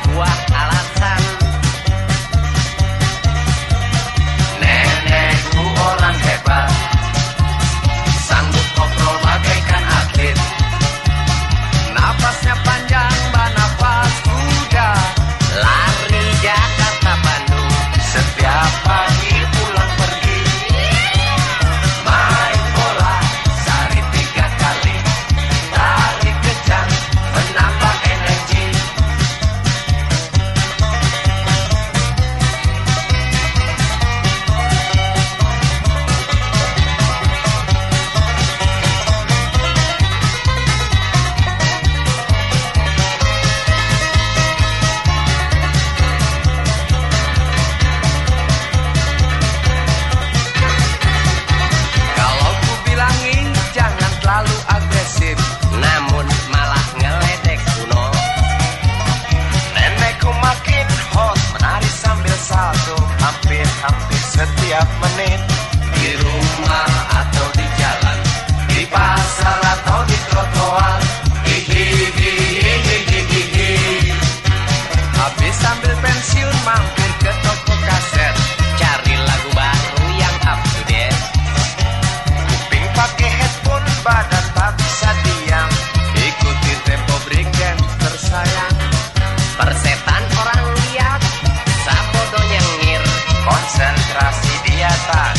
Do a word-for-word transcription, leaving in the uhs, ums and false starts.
sebuah alasan. Nenekku orang hebat, sanggup ngobrol bagaikan atlet. Napasnya panjang, bernafas kuda, lari Jakarta Bandung setiap pagi pulang pergi. Main bola sehari tiga kali, tarik kejar menambah energi. Kalau ku bilangin jangan terlalu agresif, namun malah ngeledek kuno. Nenekku makin hot, menari sambil salto hampir-hampir setiap menit. Di rumah atau di jalan, di pasar atau di trotoar. Hihihihihihihi. Habis sambil pensiun mampir ke toko kaset, cari lagu baru yang up to date. Kuping pakai headphone, badan tak bisa diam, ikuti tempo breakdance tersayang. Persetan orang lihat, sabodo nyengir, konsentrasi di atas.